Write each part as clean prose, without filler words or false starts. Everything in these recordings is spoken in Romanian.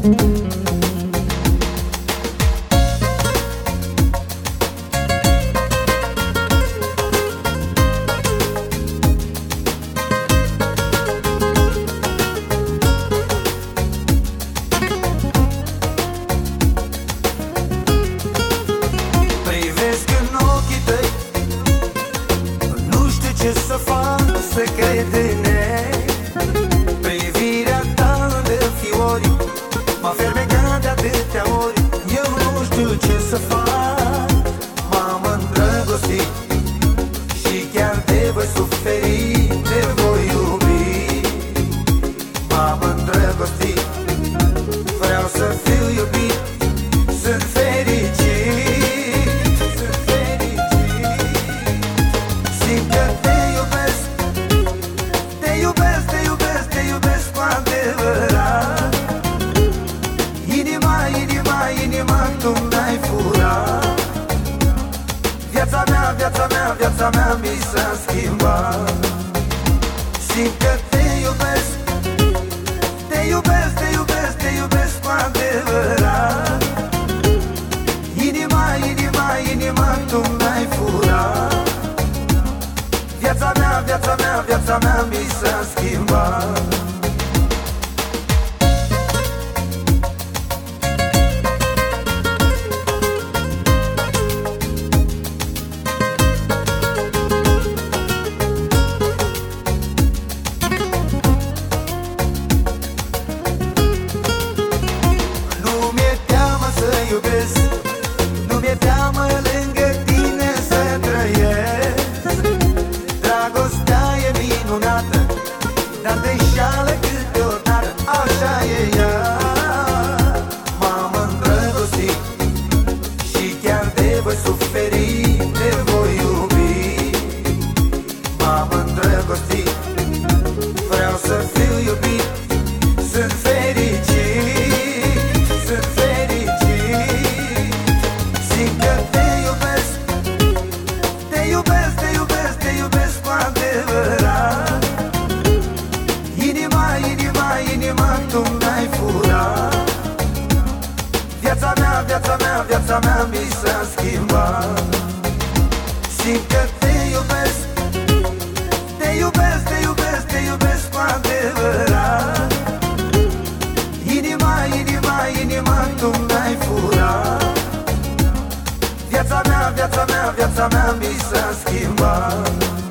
Privesc în ochii tăi, nu știu ce să fac, să cred în ei. Privirea ta de fiori m-a fermecat de atâtea ori. Eu nu știu ce să fac, m-am îndrăgostit și chiar te voi suferi, te voi iubi. M-am îndrăgostit, vreau să fiu iubit, sunt fericit. Simt că te iubesc, te iubesc, te iubesc, te iubesc cu adevărat. Inima, inima, inima tu mi-ai furat. Viața mea, viața mea, viața mea mi s-a schimbat. Simt că te iubesc, te iubesc, te iubesc, te iubesc cu adevărat. Inima, inima, inima tu mi-ai furat. Viața mea, viața mea, viața mea mi s-a schimbat. Nu mi-e teamă să iubesc, nu mi-e teamă lângă tine să trăiesc. Dragostea e minunată, dar te înșală câteodată, așa e ea. M-am îndrăgostit și chiar te voi suferi, te voi iubi. M-am îndrăgostit, vreau să fiu iubit, sunt fericit, sunt fericit. Simt că te iubesc, te iubesc, te iubesc, te iubesc cu adevărat. Inima, inima, inima tu mi-ai furat. Viața mea, viața mea, viața mea mi s-a schimbat. Simt că te iubesc, te iubesc, te iubesc, te iubesc cu adevărat. Inima, inima, inima tu mi-ai furat. Viața mea, viața mea, viața mea mi s-a schimbat.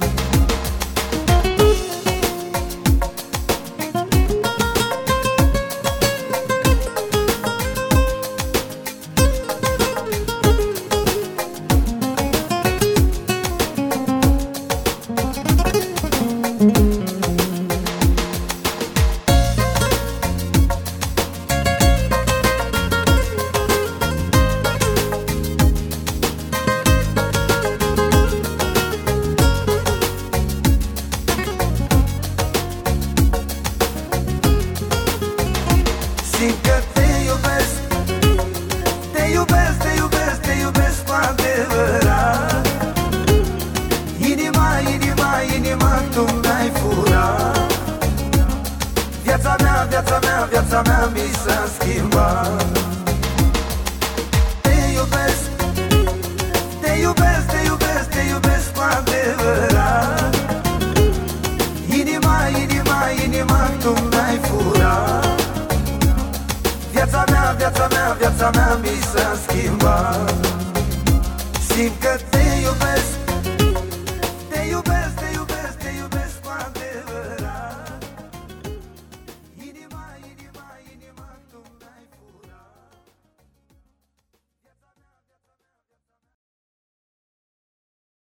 Simt că te iubesc, te iubesc, te iubesc, te iubesc cu adevărat. Inima, inima, inima tu mi-ai furat. Viața mea, viața mea, viața mea mi s-a schimbat. Te iubesc, te iubesc, te iubesc, te iubesc cu adevărat. Inima, inima, inima tu mi-ai furat. Viața mea, viața mea, viața mea mi s-a schimbat. Simt că te iubesc,